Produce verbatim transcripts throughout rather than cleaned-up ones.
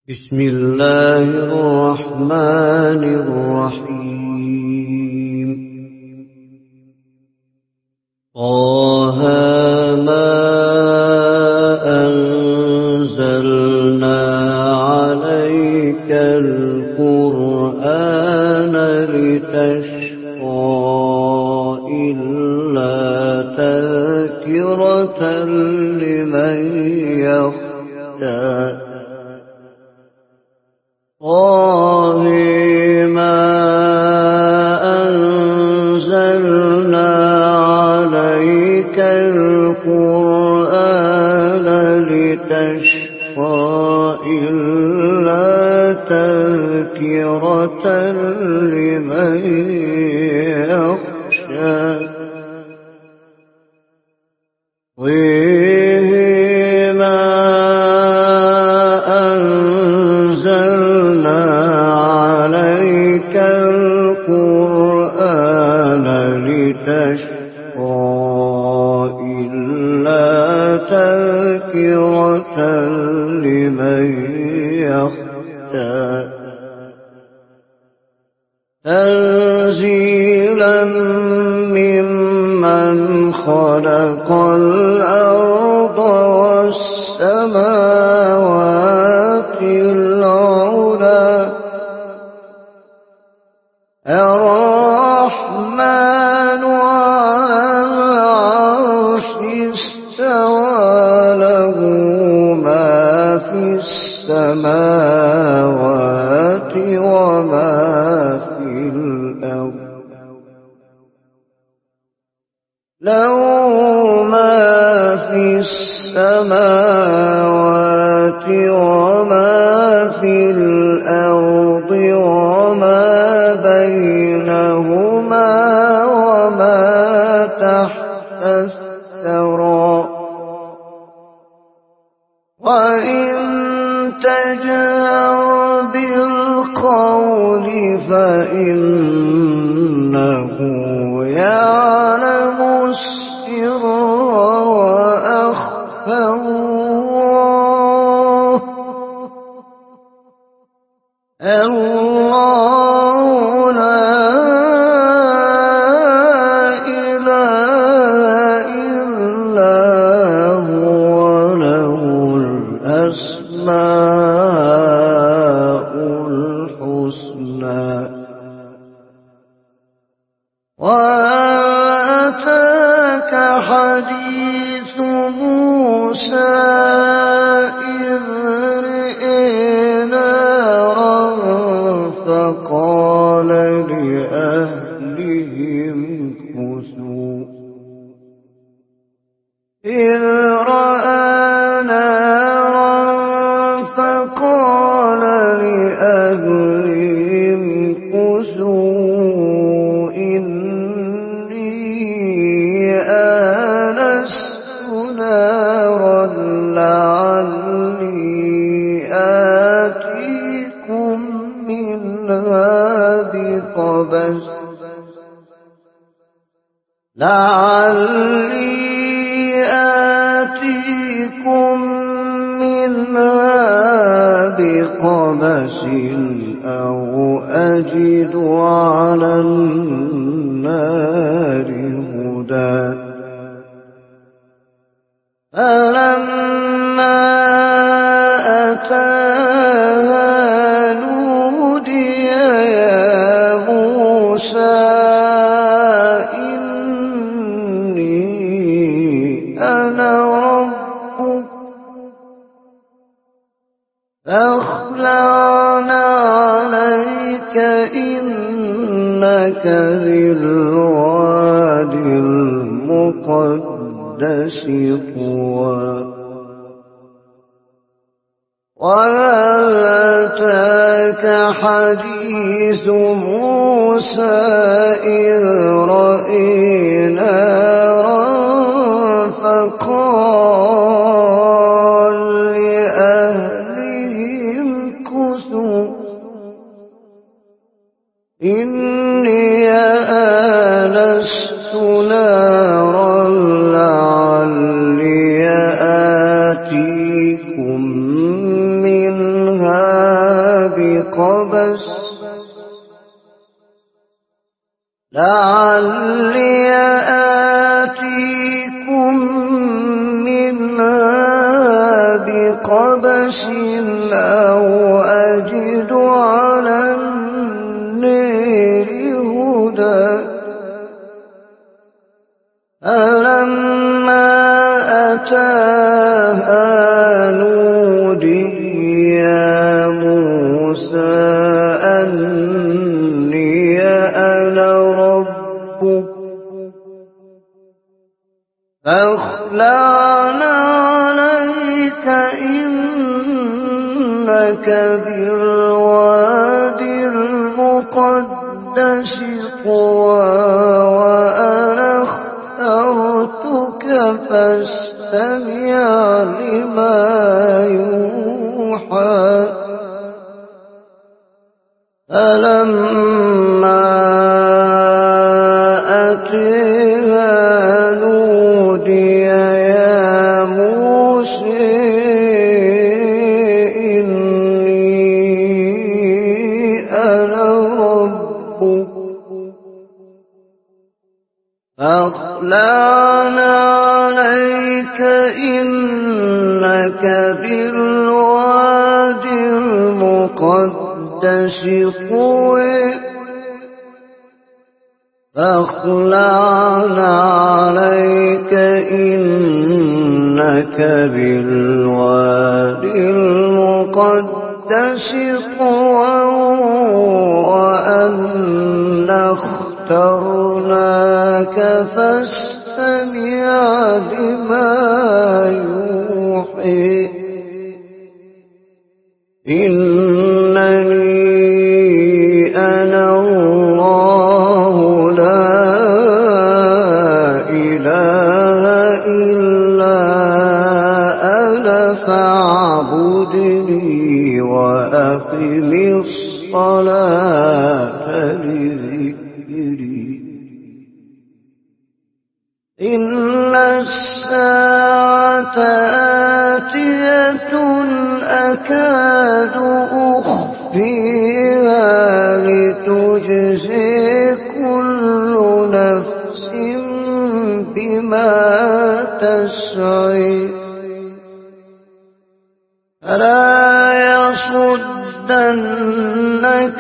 بسم الله الرحمن الرحيم. طه ما أنزلنا عليك القرآن لتشقى إلا تذكرة لمن يخشى. طه ما أنزلنا عليك القرآن لتشقى إلا تذكرة لمن يخشى. تذكرة لمن يخشى. تنزيلا ممن خلق الأرض والسماوات العلى. الرحمن على العرش استوى، له ما في السماوات وما في الأرض. له ما في السماوات وما في الأرض وما بينهما وما تحت الثرى. وإن تجهر بالقول فإنه يعلم السر وأخفى. الله لا إله إلا هو، له الأسماء الحسنى. وآتاك حديث موسى إذ رأى نارا فقال لأهلهم امكثوا. إذ رأى نارا فقال لأهلهم امكثوا إني آنست نارا لعلي آتيكم منها بقبس لعلي آتيكم منها بقبس أو أجد على النار هدى. فلما أتاها نودي يا موسى إني أنا ربك فاخلعنا عليك إنك بالوادي المقدس طوى. وهل أتاك حديث موسى إذ رأى نارا فقال لأهلهم امكثوا إني آنست نارا لعلي آتيكم منها بقبس لعلي آتيكم منها بقبس أو أجد على النار هدى فلما أتاها نودي يا موسى أني أنا ربك فاخلع عليك إنك بالوادي المقدس طوى وأنا اخترتك فاستمع لما يوحى فلما أتيها نودي يا موسى إني أنا ربك فاخلعنا عليك إنك بالوادي المقدس طوى فاخلعنا عليك إنك بالوادي المقدس طوى وأنا اخترناك فاستمع لما يوحي إنني أنا الله لا إله إلا أنا فاعبدني وأقم الصلاة لذكري إن الساعة آتية أكاد أخفيها لتجزي كل نفس بما تسعي فلا يصدنك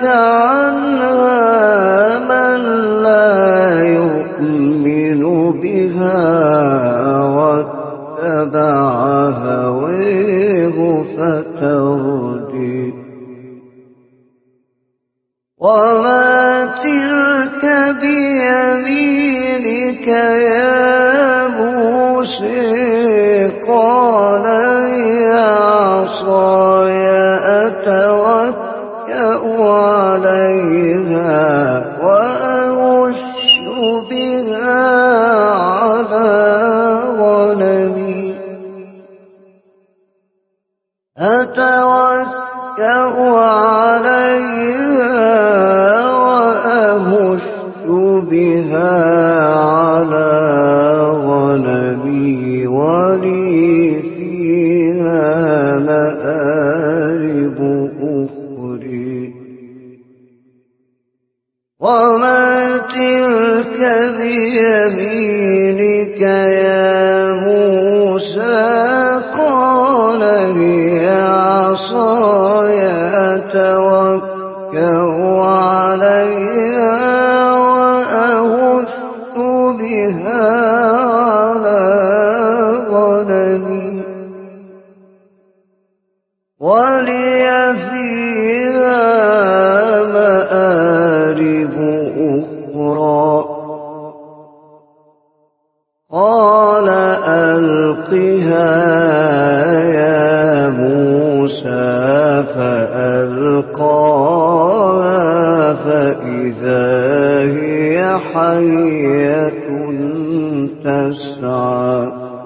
عنها من لا يؤمن بها واتبع هويه فتردي وما تلك بيمينك يا موسى قال هي عصاي أتوكأ عليها وأهش بها على غنمي أتوكأ عليها وأهش بها على غنمي ولي فيها مآرب أخرى وما تلك بيمينك يا موسى قال هي عصاي أتوكأ عليها وأهش بها على غنمي ولي فيها مآرب أخرى قال ألقها يا موسى فألقاها فإذا هي حية تسعى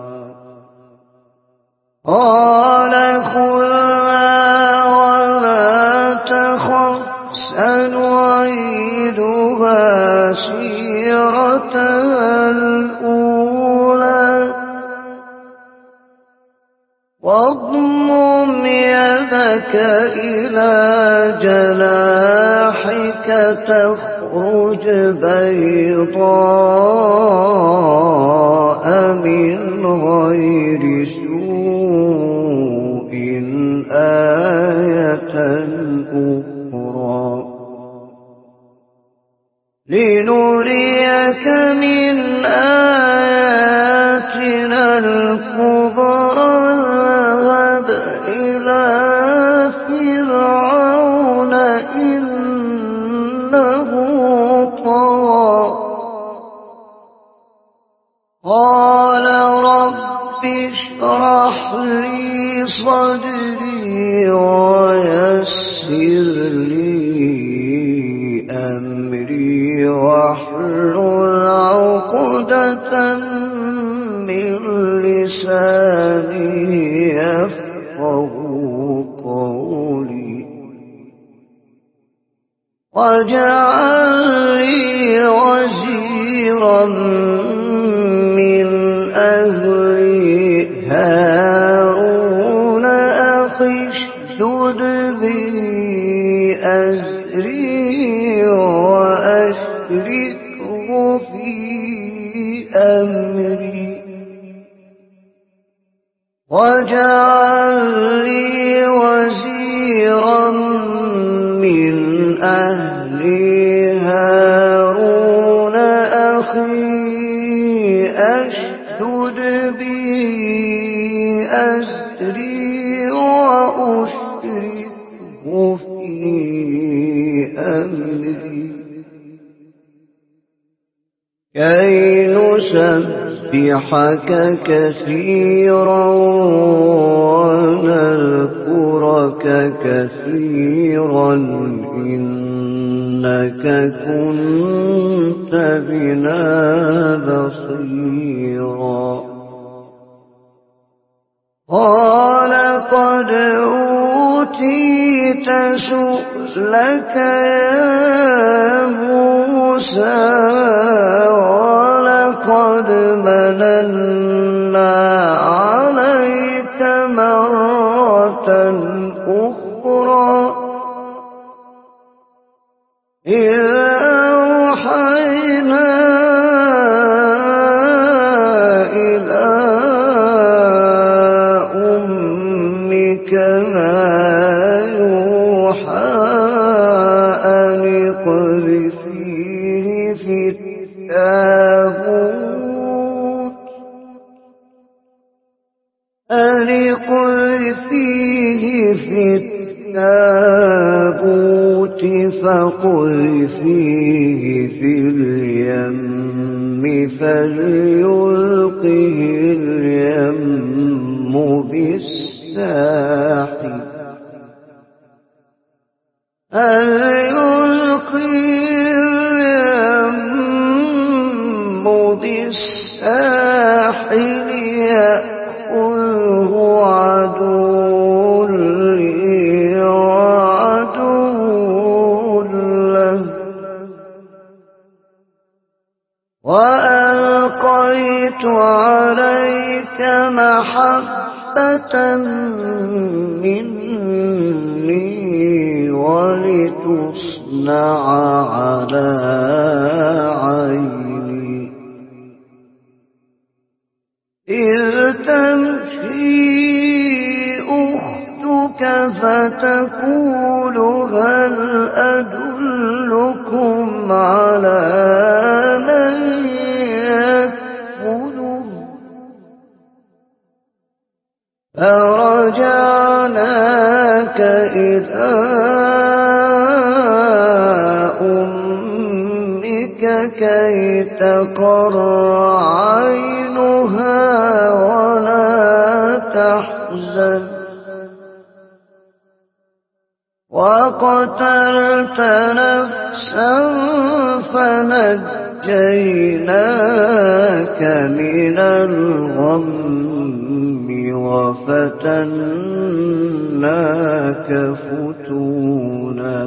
قال خذها ولا تخف سنعيدها سيرتها الأولى واضمم يدك إلى إلى جناحك تخرج بيضاء من غير سوء آية أخرى لنريك من آياتنا الكبرى اذهب إلى فرعون إنه طغى قال رب اشرح لي صدري ويسر لي أمري واحلل عقدة من لساني يفقهوا قولي واجعل لي وزيرا من أهلي هارون أخي اشدد به أزري وأشركه في أمري واجعل لي وزيرا من أهلي هارون أخي أشدد به أزري وأشركه في أمري كي نسبحك كثيرا ونذكرك كثيرا إنك كنت بنا بصيرا قال قد أوتيت سؤلك يا موسى ولقد مننا عليك مرة أخرى إذ أوحينا إلى أمك ما يوحى أن اقذفيه في التابوت أن اقذفيه في التابوت فاقذفيه في اليم فليلقه اليم بالساحل فليلقه اليم بالساحل يأخذه عدو لي وعدو له وألقيت عليك محبة مني ولتصنع على عيني إذ تمشي أختك فتقول هل أدلكم على من يكفله فرجعناك إلى أمك كي تقر عينها ولا تحزن وقتلت نفسا فنجيناك من الغم وفتناك فتونا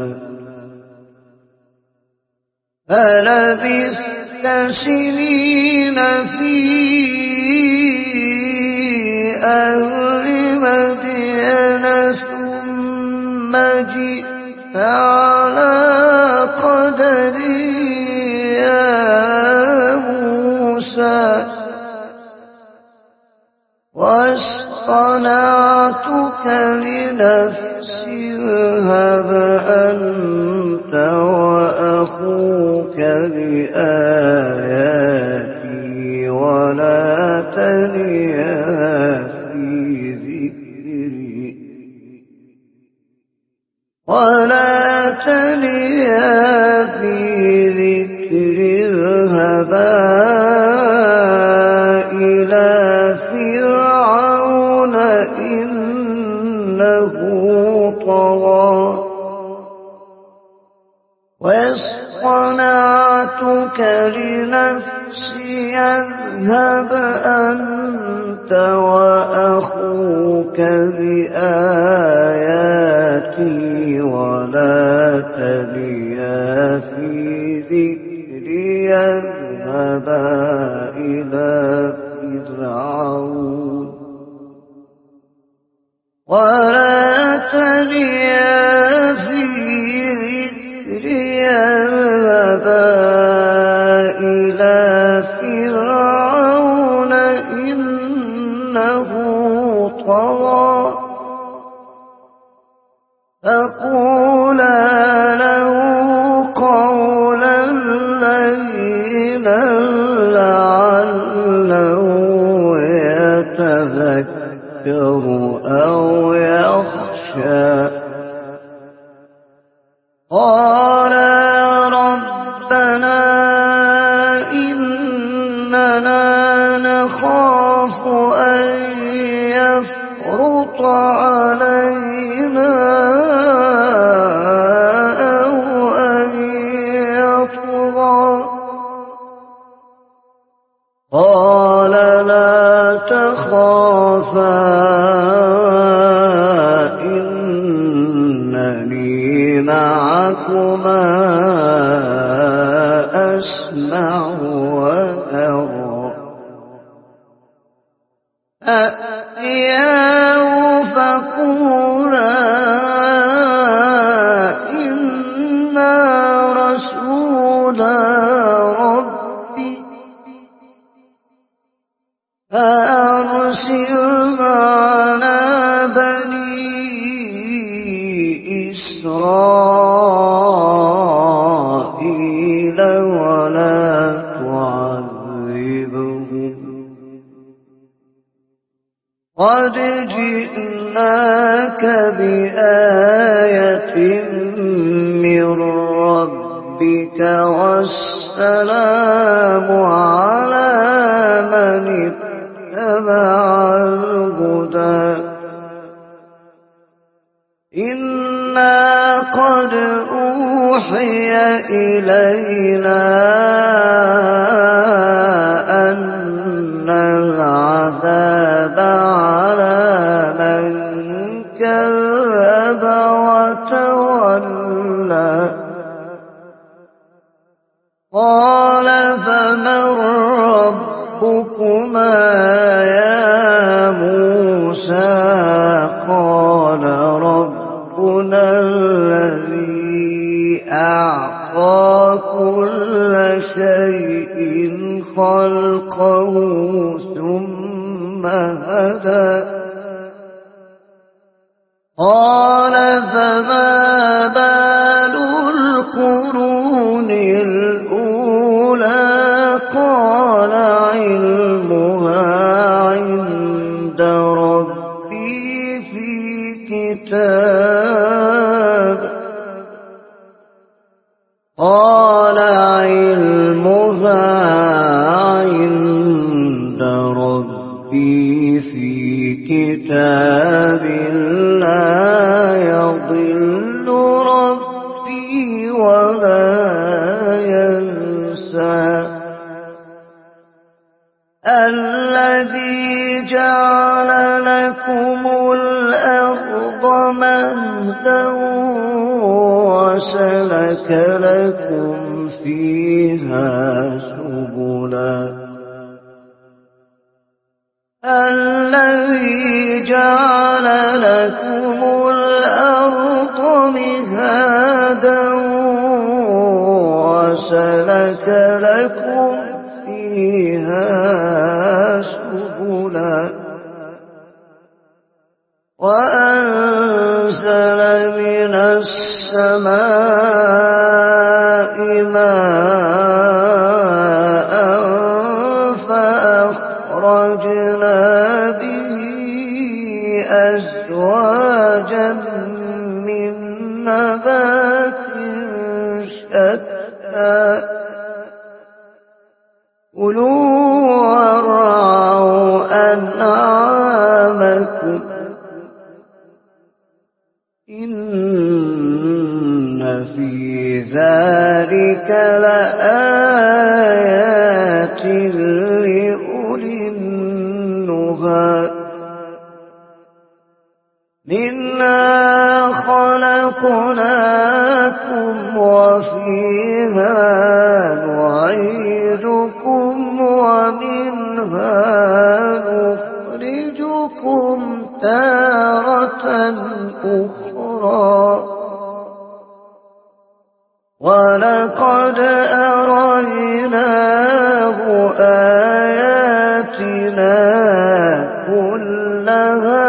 فلبثت سنين في أهل مدين ثم جئت على قدري يا موسى واصطنعتك لنفسي اذهب أنت وأخوك بآياتي ولا تنيا في ذكري ولا تنيا في ذكري اذهبا إلى فرعون إنه طغى واصطنعتك لنفسي اذهب أنت وأخوك بآياتي ولا تنيا في ذكري اذهبا إلى فرعون ولا تنيا في ذكري اذهبا إلى فرعون إنه طغى فقولا له قولا لينا لعله يتذكر أو يخشى قال ربنا إننا نخاف أن يفرط علينا أو أن يطغى قال لا تخافا إنني معكما أسمع وأرى فأتياه فقولا إنا رسولا ربي فأرسل معنا بني إسرائيل ولا تعذبهم قد جئناك بآية من ربك والسلام على من اتبع الهدى إنا قد أوحي إلينا أن العذاب على من كذب وتولى قال فمن ربكما يا موسى قال ربنا الذي أعطى كل شيء خلقه ثم هدى قال فما بال القرون الأولى قال علمها عند ربي في كتاب قال علمها عند ربي في كتاب لا يضل ربي ولا ينسى الذي جعل لكم الأرض مهدا وسلك لكم فيها سبلا الذي جعل لكم الأرض مهدا مهادا وسلك لكم فيها سبلا وأنزل من السماء ماء فأخرجنا به أزواجا من نبات شتى كلوا وارعوا أنعامكم إن في ذلك لآيات لأولي النهى منها خلقناكم وفيها نعيدكم ومنها نخرجكم تارة أخرى ولقد أريناه آياتنا كلها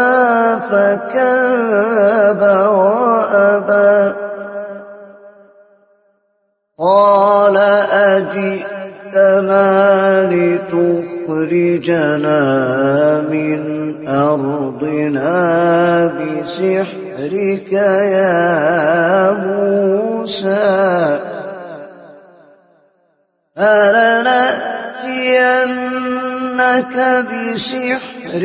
فكذب وأبى قال أجئتنا لتخرجنا من أرضنا بسحرك يا موسى فلنأتينك بسحر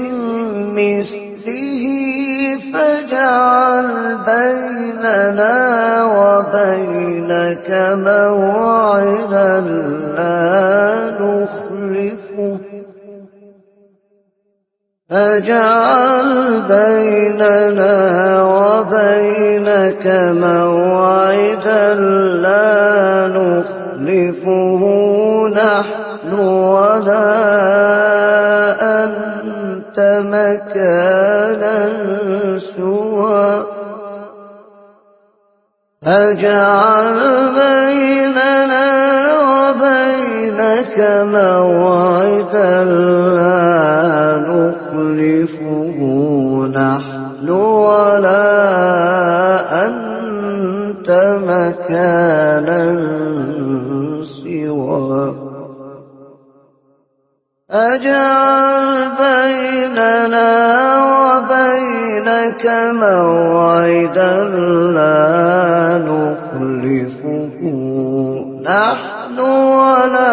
مثله فاجعل بيننا وبينك موعدا لا نخلفه فاجعل بيننا وبينك موعدا لا نخلفه نحن ولا أنت مكانا سوى فاجعل بيننا وبينك موعدا لا نخلفه نحن ولا أنت مكانا سوى أجعل بيننا وبينك موعدا لا نخلفه نحن ولا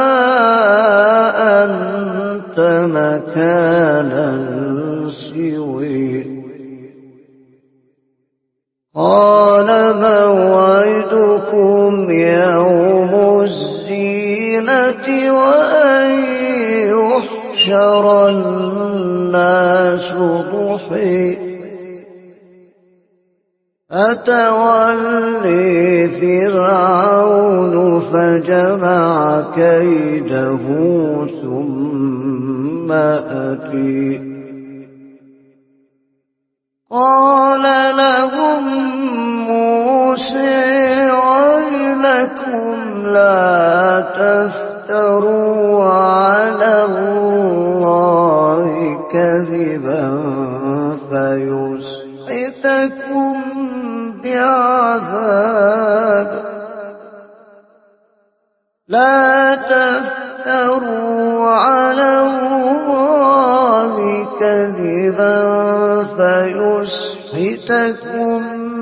أنت مكانا سوى قال موعدكم يوم الزينة وأن يحشر الناس ضحى أتولي فرعون فجمع كيده ثم أتي قال لهم موسى ويلكم لا تفتروا على الله كذبا فيسحتكم بعذاب لا تفتروا على الله كذبا فيسحتكم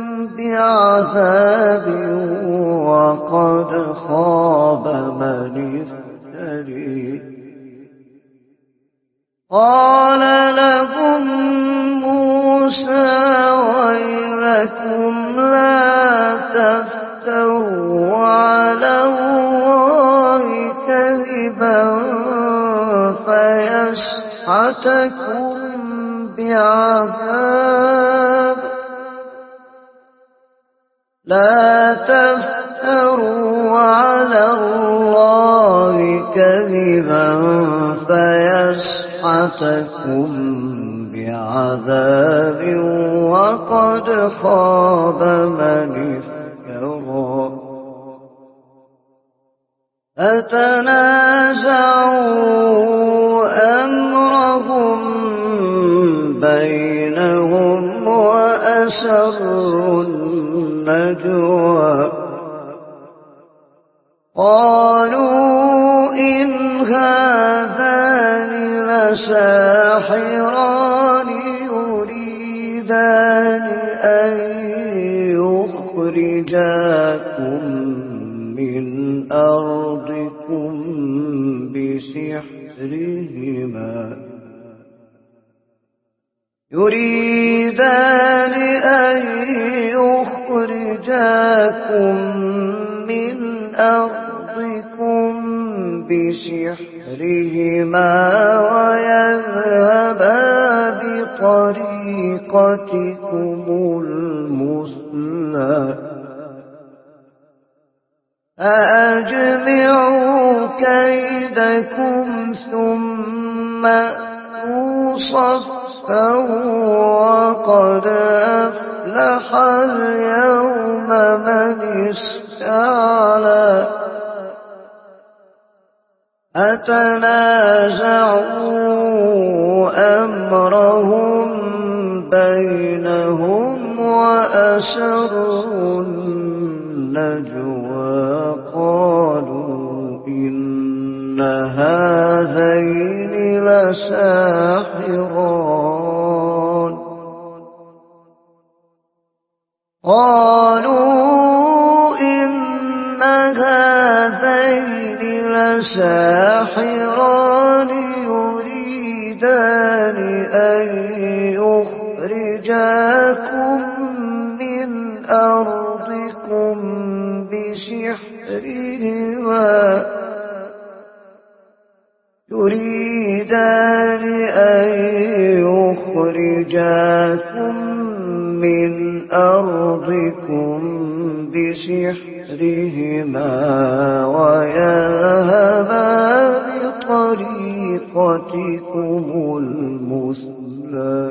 بعذاب وقد خاب من افتري قال لهم موسى ويلكم لا تفتروا على الله كذبا فيسحتكم بعذاب لا تفتروا على الله كذبا فيسحتكم بعذاب عذاب وقد خاب من افترى فتنازعوا أمرهم بينهم وأسروا النجوى قالوا إن هذان لساحران يريدان أن يخرجاكم من أرضكم بسحرهما يريدان أن يخرجاكم من أرضكم بسحرهما ويذهبا بطريقتكم المثلى فأجمعوا كيدكم ثم أتوا صفا وقد أفلح اليوم من استعلى أتنازعوا أمرهم بينهم وأسروا النجوى قالوا إن هذين لساحران قالوا إن هذين لساحران يريدان أن يخرجاكم من أرضكم بسحرهما يريدان أن يخرجاكم من أرضكم بسحرهما ويذهبا بطريقتكم المثلى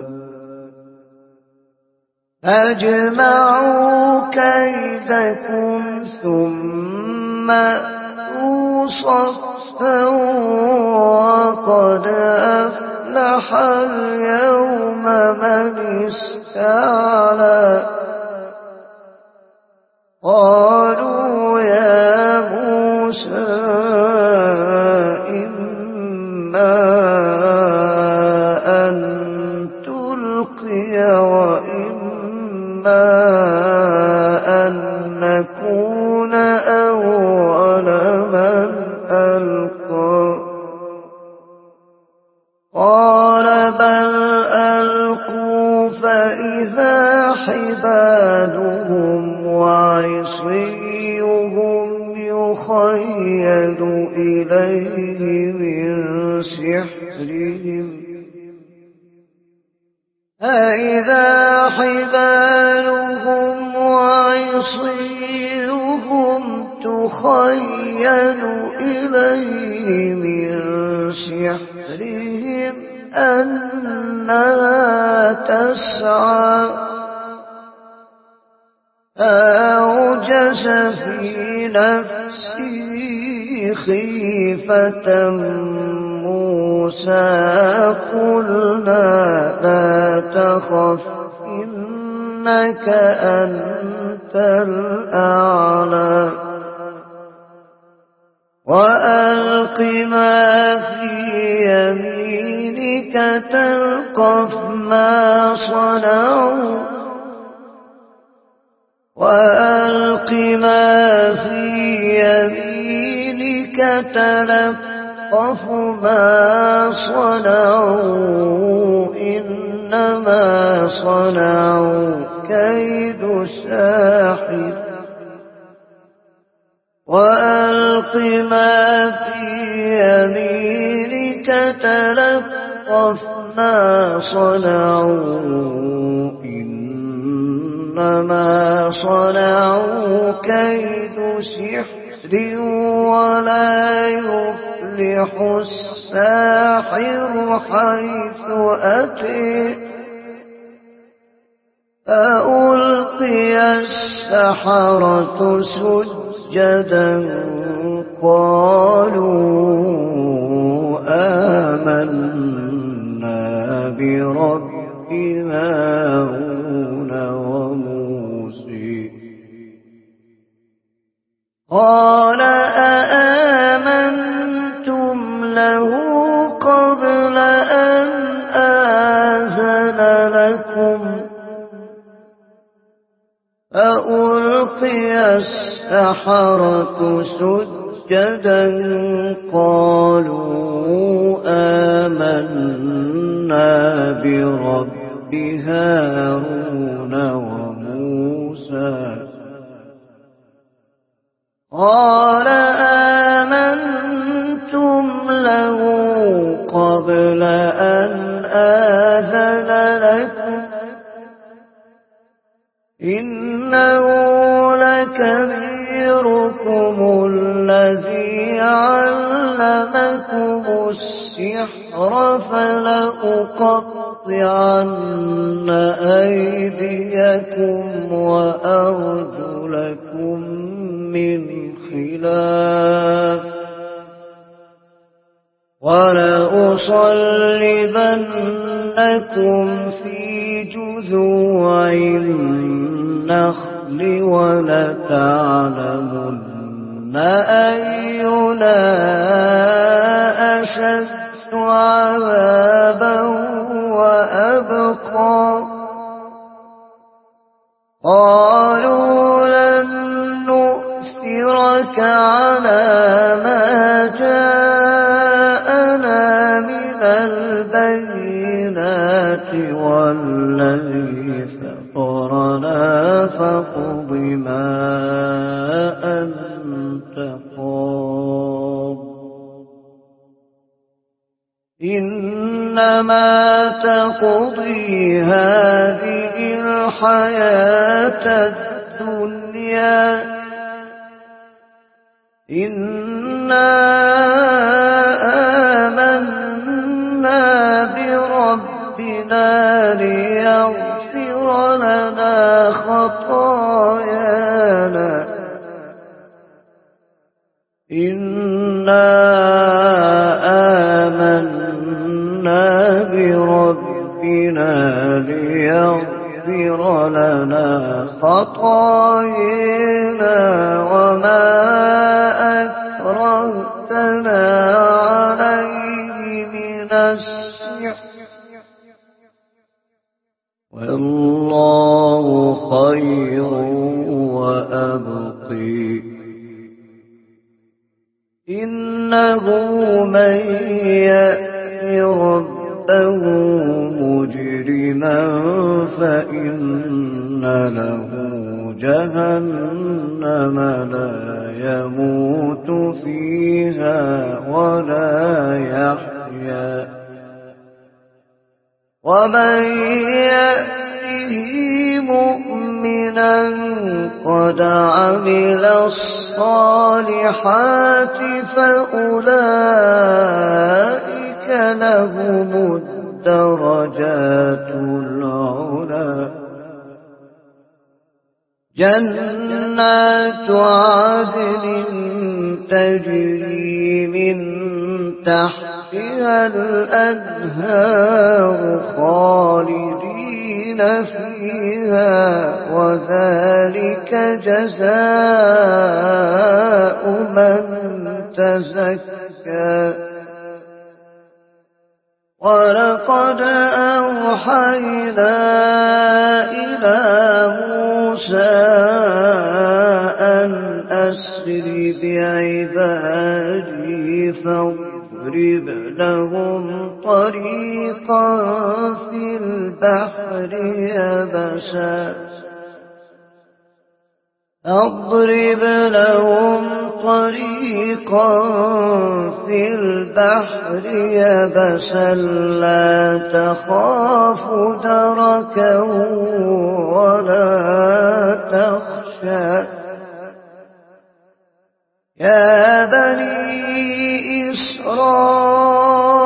أجمعوا كيدكم ثم أتوا صفا وقد أفلح اليوم من استعلى قالوا يا موسى إما أن تلقي وإما أن نكون أول من ألقى قال بل ألقوا فإذا حبالهم وعصيهم يخيل إليه من سحرهم فإذا حبالهم وعصيهم تخيل إليه من سحرهم أنها تسعى فأوجس في نفسه خيفة موسى قلنا لا تخف إنك أنت الأعلى وألق ما في يمينك تلقف ما صنعوا وألق ما في يمينك تلقف ما صنعوا إنما صنعوا كيد ساحر وألق ما في يمينك تلقف ما صنعوا إنما صنعوا كيد سحر ولا يفلح الساحر حيث أتي فألقي السحرة سجدا قالوا آمنا برب هارون وموسى قال أآمنتم له قبل أن آذن لكم فألقي السحرة سجدا قالوا آمنا برب هارون وموسى قال آمنتم له قبل أن آذن لكم إنه لكبيركم الذي علمكم السحر فلأقطعن أيديكم وأرجلكم من خلاف ولأصلبنكم في جذوع النخل ولتعلمن أينا أشد عذابا وأبقى قالوا لن نؤثرك على ما جاءنا من البينات والذي فطرنا فاقض ما أنت قاض إنما تقضي هذه الحياة الدنيا إنا آمنا بربنا ليغفر لنا خطايانا إنا آمنا بربنا ليغفر لنا خطايانا وما أكرهتنا عليه من السحر والله خير وأبقي إنه من يأت ربه مجرما فإن له جهنم لا يموت فيها ولا يحيا ومن يأته مؤمنا قد عمل الصالحات فأولئك لهم الدرجات العلى جنات عدن تجري من تحتها الأنهار خالدين فيها وذلك جزاء من تزكى ولقد أوحينا إلى موسى أن أسر بعبادي فاضرب لهم طريقا في البحر يبسا اضرب لهم طريقا في البحر يبسا لا تخاف دركا ولا تخشى يا بني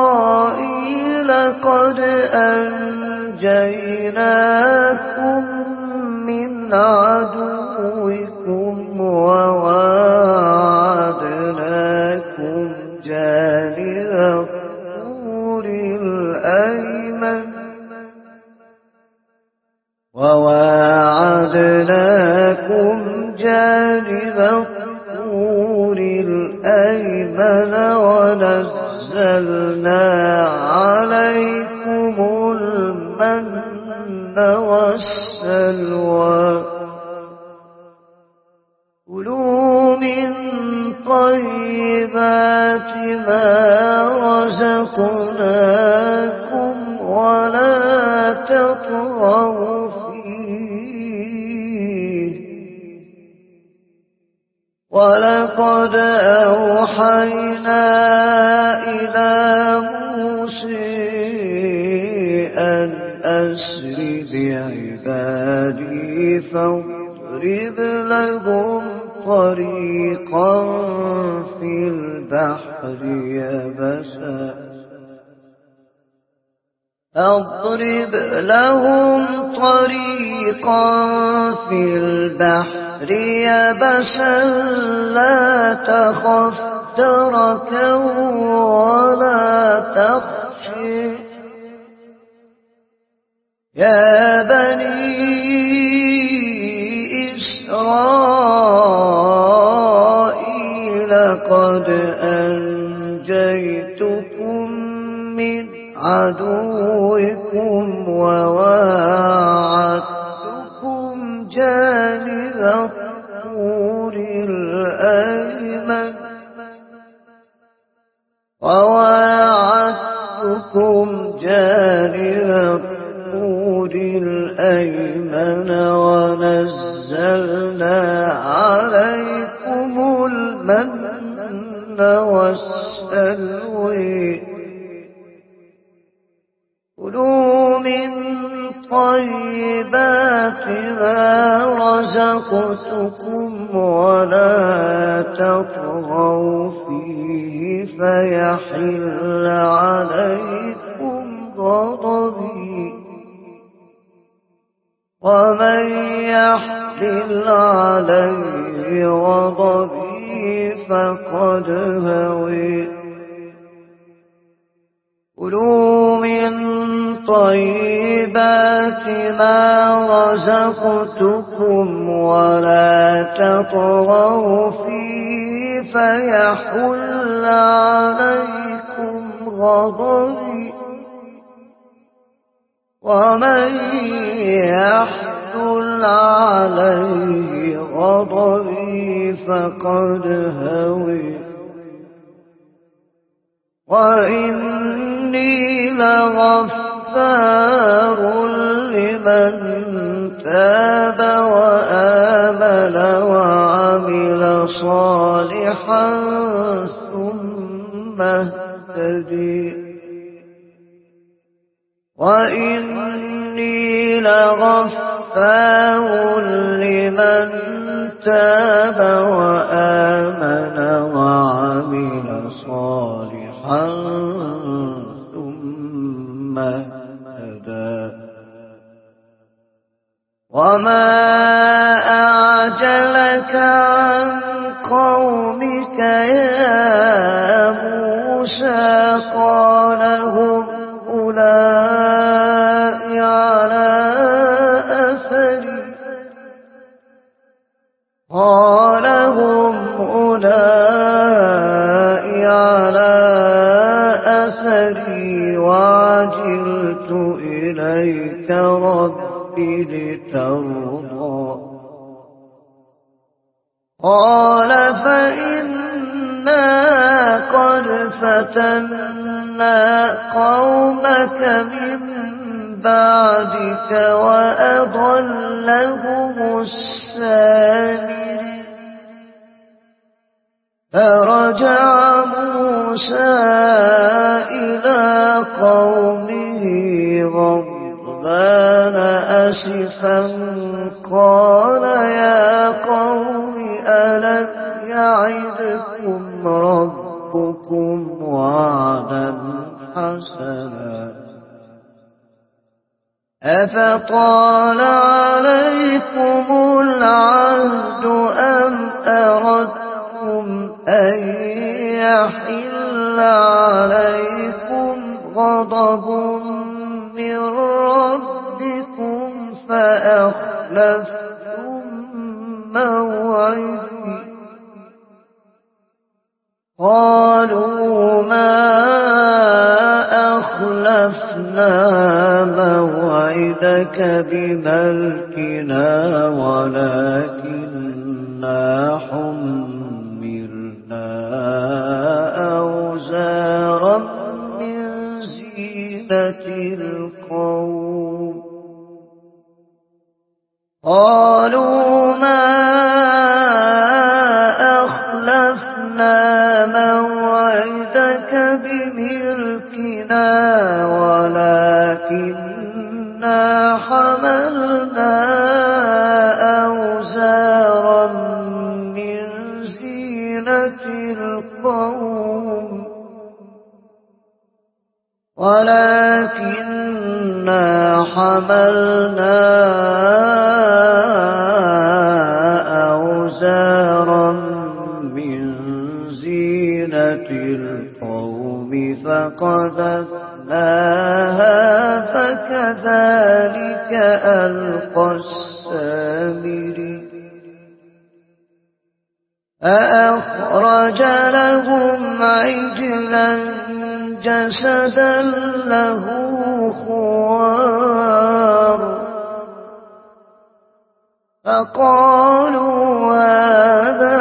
إسرائيل قد أنجيناكم عدوكم وواعدناكم جانب الطور الأيمن وواعدناكم جانب الطور الأيمن ونزلنا عليكم المن والسلوى كلوا من طيبات ما رزقناكم ولا تطغوا فيه ولقد أوحينا إلى موسى أن أسر بعبادي فاضرب لهم طريقا في البحر يبسا اضرب لهم طريقا في البحر يبسا لا تخف دركا ولا تخشى يا بني إسرائيل قد أنجيتكم من عدوكم وواعدتكم جانب الطور الأيمن وواعدتكم جانب الطور الأيمن ونزلنا عليكم المن والسلوى كلوا من طيبات ما رزقتكم ولا تطغوا فيه فيحل عليكم غضبي ومن يحلل عليه غضبي فقد هوي كلوا من طيبات ما رزقتكم ولا تطغوا فيه فيحل عليكم غضبي ومن يحلل عليه غضبي فقد هوي وإني لغفار لمن تاب وآمن وعمل صالحا ثم اهتدي وإني لغفار لمن تاب وآمن وعمل صالحا ثم اهتدى وما أعجلك عن قومك يا موسى قال هم أولئك على أثري قال هم أولئك على أثري وعجلت إليك ربي لترضى قال فإنا قد فتنا قومك من بعدك وأضلهم السامري فرجع موسى إلى قومه غضبان أسفا قال يا قوم ألم يعدكم ربكم وعدا حسنا أفطال عليكم العهد أم أردتم أن يحل عليكم غضب من ربكم فأخلفتم موعدي قالوا ما أخلفنا موعدك بملكنا ولكننا حملنا أوزارا من زينة القوم قالوا ما أخلفنا موعدك بملكنا ولكننا حملنا أوزارا من زينة القوم ولكننا حملنا أوزارا من زينة القوم فقذفناها فكذلك ألقى السامري فأخرج لهم عجلا جسدا له خوار فقالوا هذا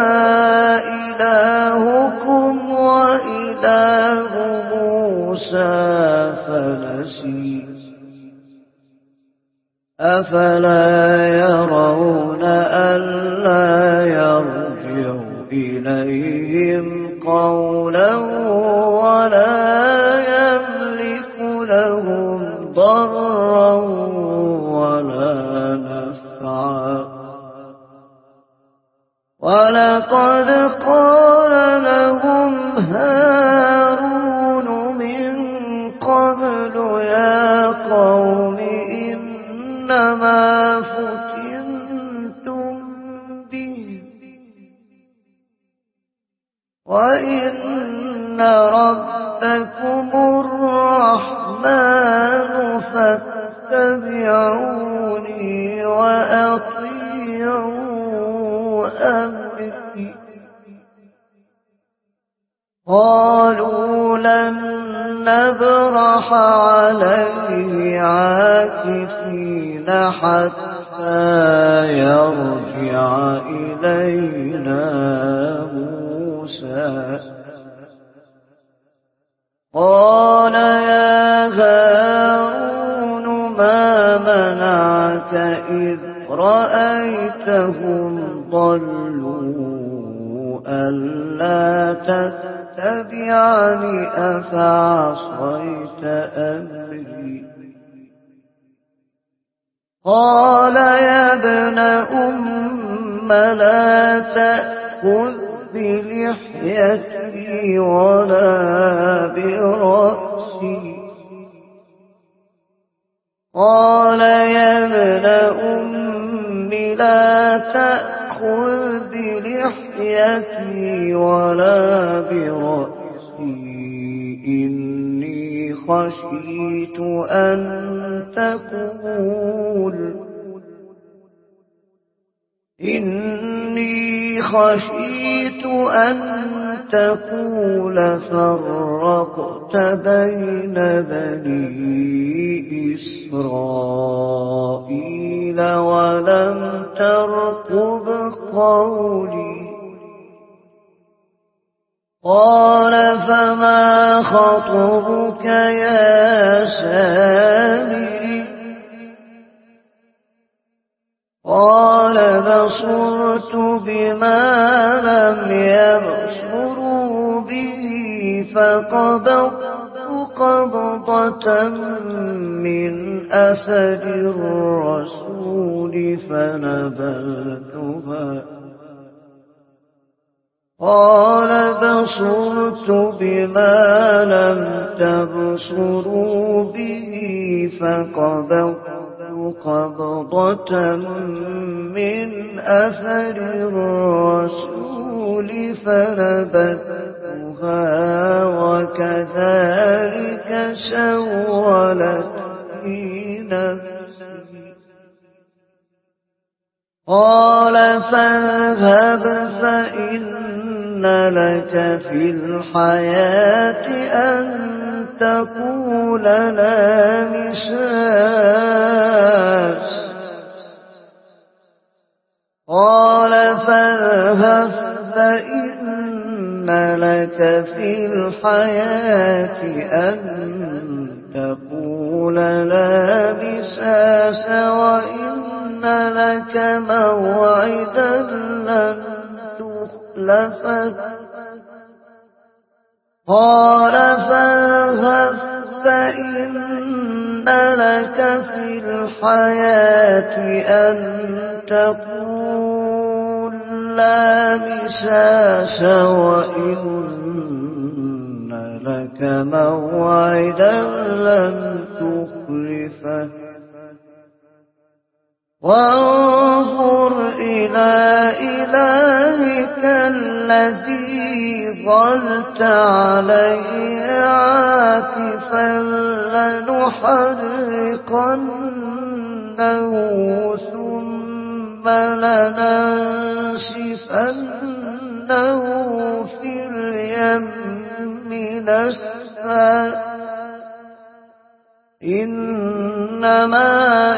إلهكم وإله موسى فنسي أفلا يرون ألا يرجع إليهم قولا ولا يملك لهم ضرا ولا نفعا ولقد قال لهم هارون من قبل يا قوم إنما فتنتم به وإن ربكم الرحمن فاتبعوني وأطيعوا أمري قالوا لن نبرح عليه عاكفين حتى يرجع إلينا موسى قال يا هارون ما منعك إذ رأيتهم ضلوا ألا تتبعني أفعصيت أمري قال يا ابن أم لا تأخذ بلحيتي ولا برأسي قال يا ابن أم لا تأخذ بلحيتي ولا برأسي إني خشيت أن تقول إني خشيت أن تقول فرقت بين بني إسرائيل ولم ترقب قولي قال فما خطبك يا سامري قال بصرت بما لم يبصروا به فقبضت قبضة من أثر الرسول فنبذتها قال بصرت بما لم تبصروا به فقبضت قبضة من أثر الرسول فنبذتها وكذلك سولت لي نفسي. قال فاذهب فإن لك في الحياة أن تقول لا مساس. قال فاذهب فإن لك في الحياة أن تقول لا مساس وإن لك موعدا لن تخلفه. قال فاذهب فإن لك في الحياة أن تقول لا مساس وإن لك موعدا لن تخلفه. وانظر إلى إلهك الذي ظلت عليه عاكفا لنحرقنه ثم لننسفنه في اليم نسفا. إنما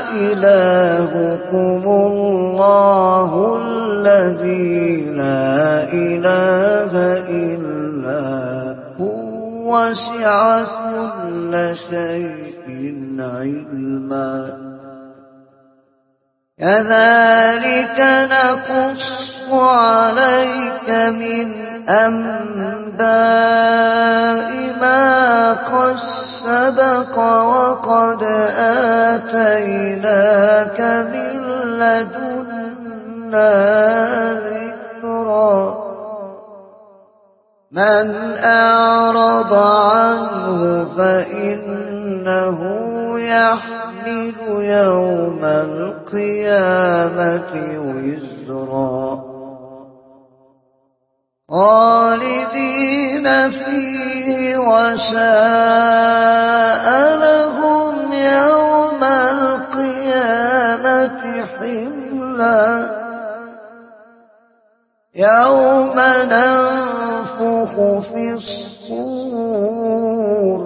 إلهكم الله الذي لا إله إلا هو وسع كل شيء علما. كذلك نقص عليك من أنباء ما قد سبق وقد آتيناك من لدنا ذكرا. من أعرض عنه فإنه يحمل يوم القيامة وزرا خالدين فيه وساء لهم يوم القيامة حملا. يوم ننفخ في الصور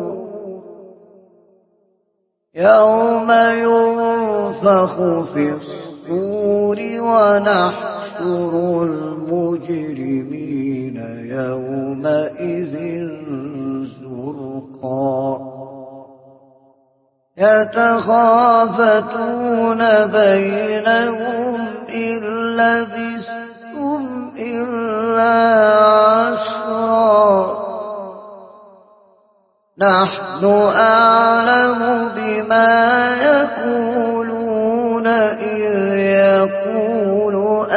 يوم ينفخ في الصور ونحشر المجرمين يومئذ زرقا. يتخافتون بينهم إن لبثتم إلا عشرا. نحن أعلم بما يقولون إذ يقول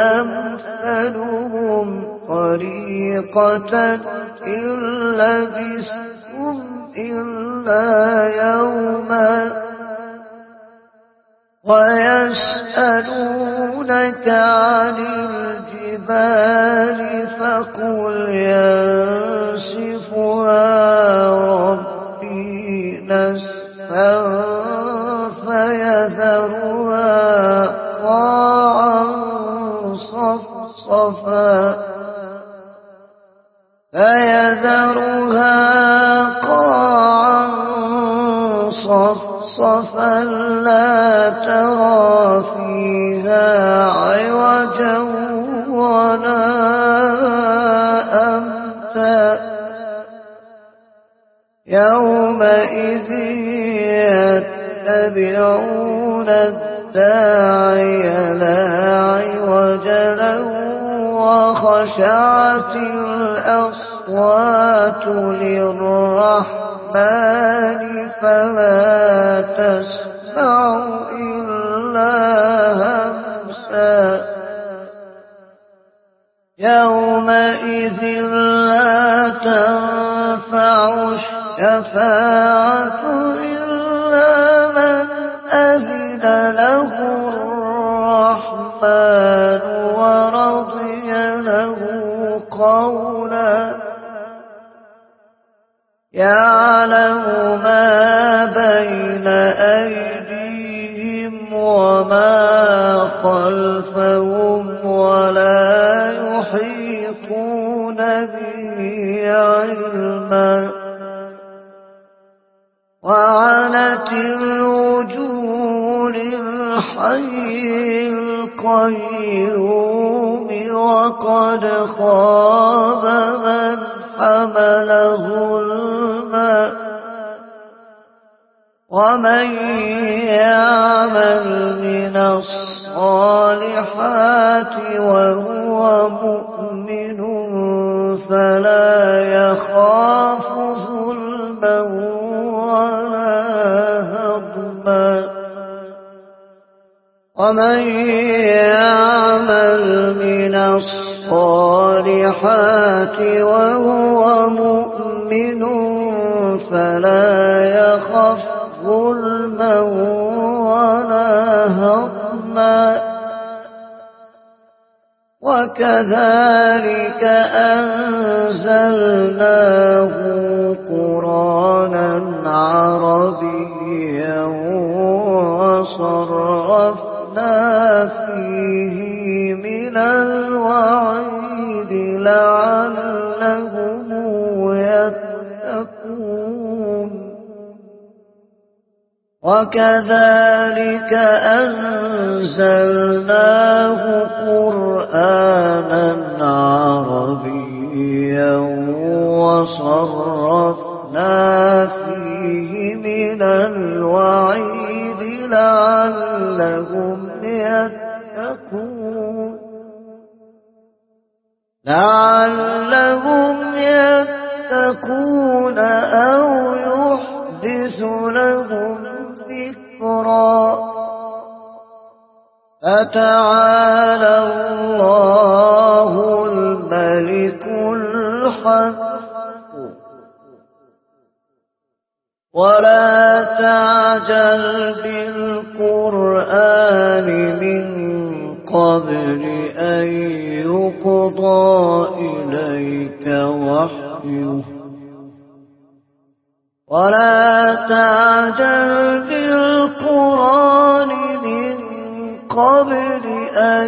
أمثلهم طريقة إن لبثتم إلا يوما. ويسألونك عن الجبال فقل ينسفها ربي نسفا فيذرها قاعا صفصفا فيذرها قاعا صفصفا لا ترى فيها عوجا ولا أمتا. يومئذ يتبعون الداعي لا عوج له وخشعت الأصوات للرحمن فلا تسمع إلا همسا. يومئذ لا تنفع الشفاعة إلا من أذن له الرحمن ورضي له قولا يعلم ما بين أيديهم وما خلفهم ولا يحيطون به علما وعنت الوجوه للحي القيوم وقد خاب من حمل ظلما ومن يعمل من الصالحات وهو مؤمن فلا يخاف ظلما ولا هضما ومن يعمل من الصالحات وهو مؤمن فلا يخاف ظلما ولا هضما وكذلك أنزلناه قرآنا عربيا وصرفنا فيه من الوعيد لعلهم يتقون وكذلك أنزلناه قرآنا عربيا وصرفنا فيه من الوعيد لعلهم يتقون لعلهم يتقون أو يحدث لهم ذكرا فتعالى الله الملك الحق ولا تعجل بالقرآن من قبل أن يقضى إليك وحيه ولا تعجل بالقرآن من قبل أن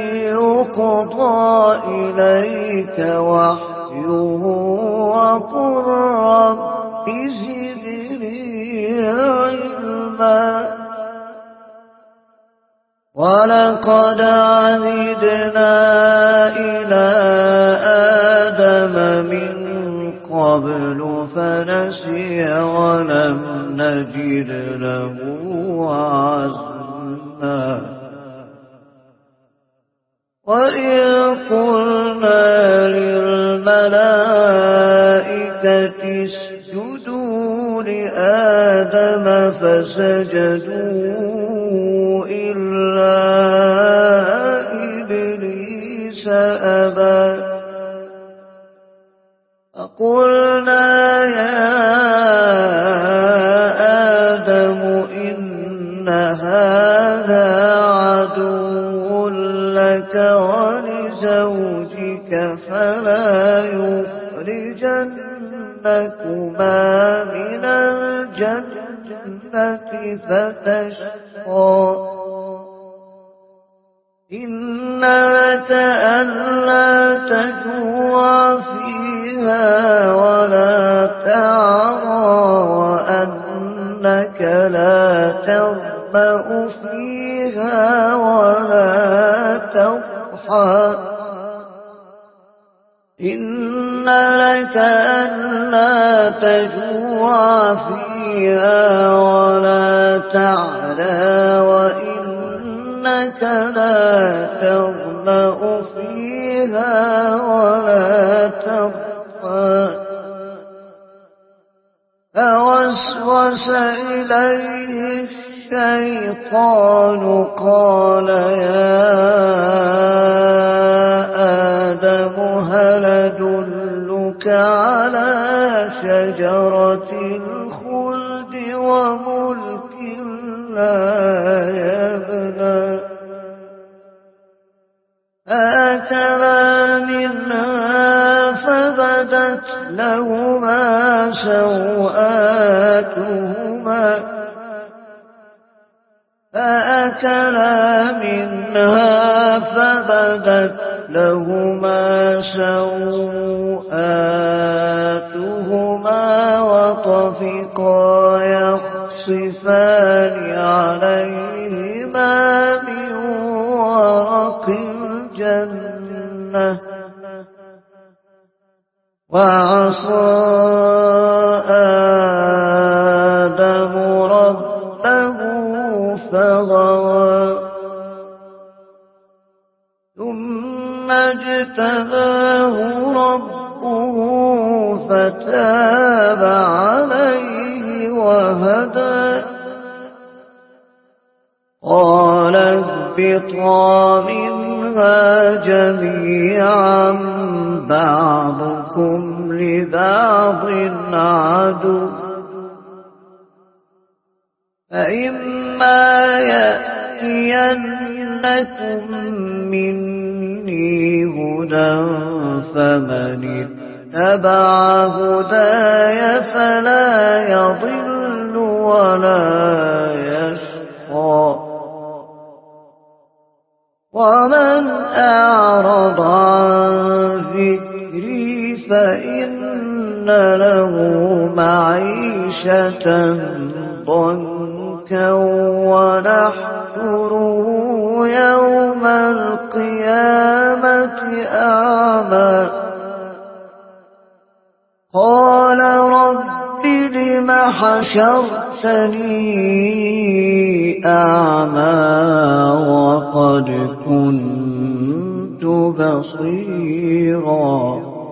يقضى إليك وحيه وقل رب زدني علما ولقد عهدنا إلى آدم من قبل فنسي ولم نجد له عزما وإذ قلنا للملائكة اسجدوا لآدم فسجدوا إلا إبليس أبى فقلنا يا آدم إن هذا عدو لك ولزوجك فلا يخرجنكما من الجنة فتشقى إن لك ألا تجوع فيها ولا تعرى وأنك لا تظمأ فيها ولا تضحى إن لك ألا تجوع فيها ولا تعرى وإنك لا تظمأ فيها ولا تضحى فوسوس إليه الشيطان قال يا آدم هل أدلك على شجرة الخلد وملك يبنى فأكلا منها فبدت لهما سوآتهما فأكلا منها فبدت لهما سوآتهما وطفقا يخصفان عليهما من ورق الجنة وعصى آدم ربه فغوى ثم اجتباه ربه فتاب عليه وهدى قال اهبطا منها جميعا بعضكم لبعض عدو فإما يأتينكم مني هدى فمن اتبع هداي فلا يضل ولا يشقى ومن أعرض عن ذكري فإن له معيشة ضنكا ونحشره يوم القيامة أعمى قال رب لم حشرتني أعمى وقد كنت بصيرا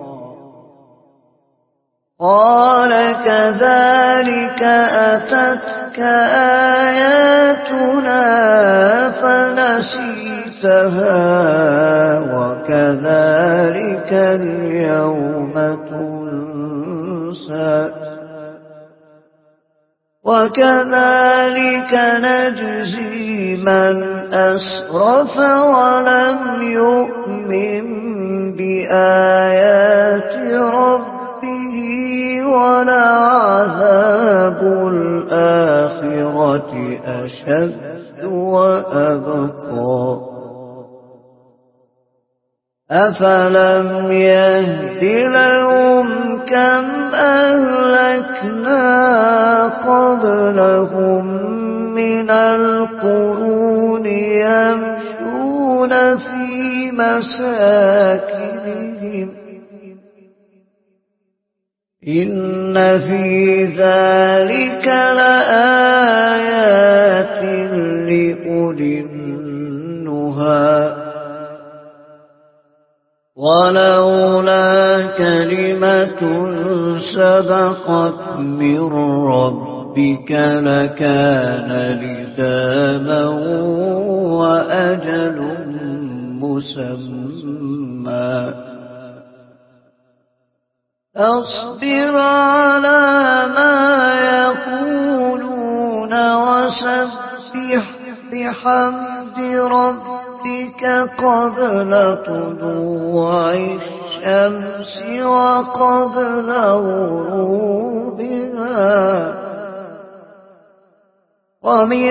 قال كذلك أتتك آياتنا فنسيتها وكذلك اليوم تنسى وكذلك نجزي من أسرف ولم يؤمن بآيات ربه ولعذاب الآخرة أشد وأبقى أفلم يهد لهم كم أهلكنا قبلهم من القرون يمشون في مساكنهم إن في ذلك لآيات لأولي النهى ولولا كلمة سبقت من ربك لكان لزاما وأجل مسمى أصبر على ما يقولون وسبح بحمد ربك قبل طلوع الشمس وقبل غروبها ومن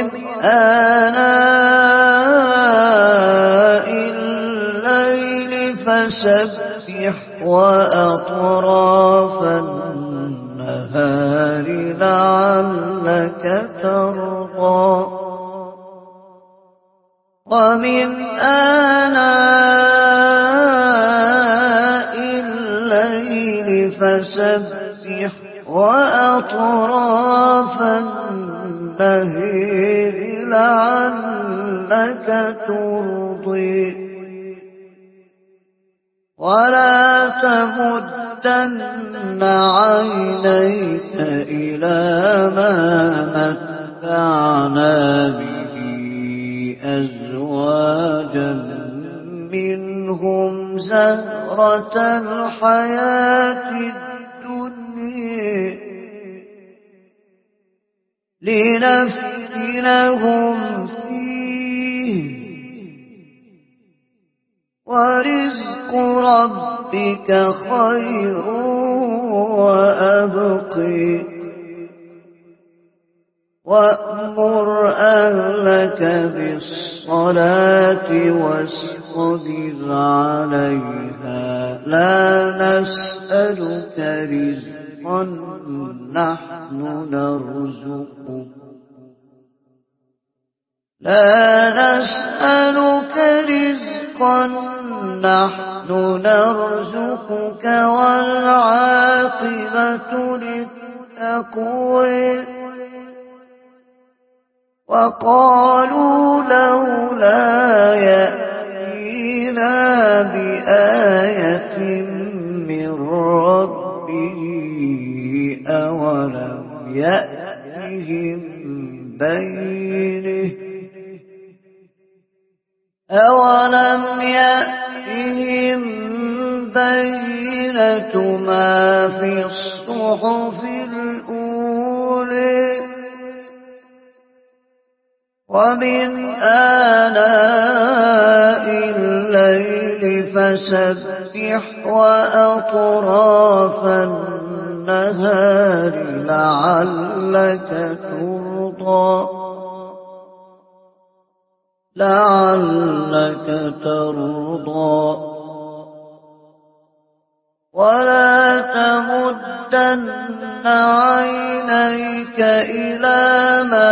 آناء الليل فسبح وأطراف النهار لعلك ترضى ومن آناء الليل فسبح وأطراف النهار لعلك ترضي ولا تمدن عينيك إلى ما متعنا به أزواجا منهم زهرة الحياة الدنيا لنفتنهم لنفتنهم فيه ورزق ربك خير وأبقي وأمر أهلك بالصلاة واصطبر عليها لا نسألك رزقا نحن نرزقك لا نسألك رزقا نحن نرزقك والعاقبة للتقوى وقالوا لولا يأتينا بآية من ربه أولم يأتهم بينه أولم يأتهم بينة ما في الصحف الأولى ومن آلاء الليل فسبح وأطراف النهار لعلك ترضى لعلك ترضى ولا تمدن عينيك إلى ما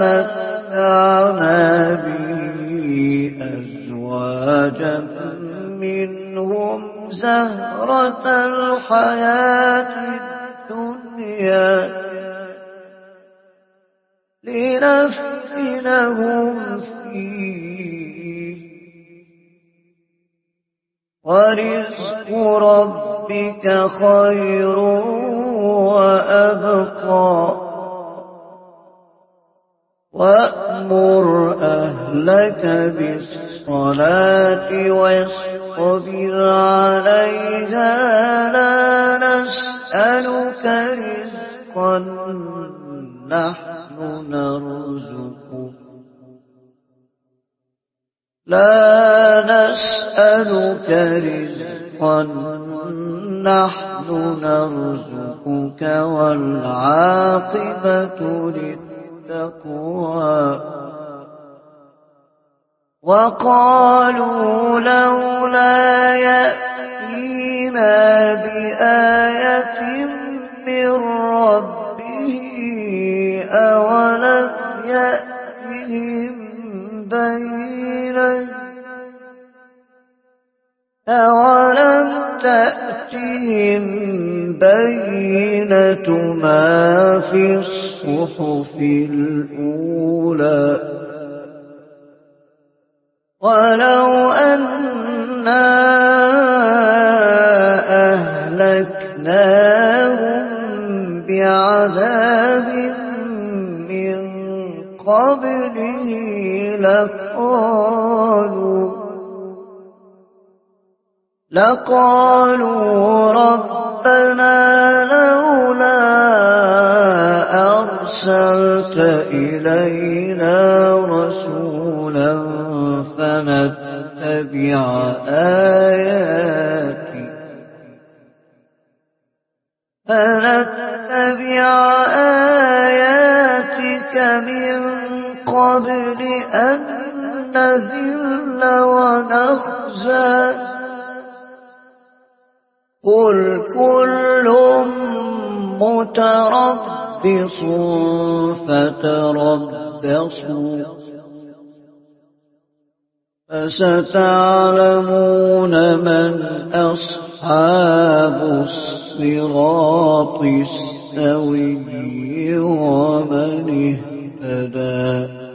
متعنا به أزواجا منهم زهرة الحياة الدنيا لنفتنهم فيه ورزق ربك خير وأبقى وأمر أهلك بالصلاة واصطبر عليها لا نسألك رزقا نحن نرزقك لا نسألك رزقا نحن نرزقك والعاقبة للتقوى وقالوا لولا يأتينا بآية من ربه أولم يأتهم بينة أولم تأتهم بينة ما في الصحف الأولى ولو أنا أهلكناهم بعذاب من قبله لقالوا لقالوا ربنا لولا أرسلت إلينا رسولا فنتبع آياتك فنتبع آياتك من قبل أن نذل ونخزى قل كل متربص فتربصوا فستعلمون من أصحاب الصراط السوي ومن اهتدى.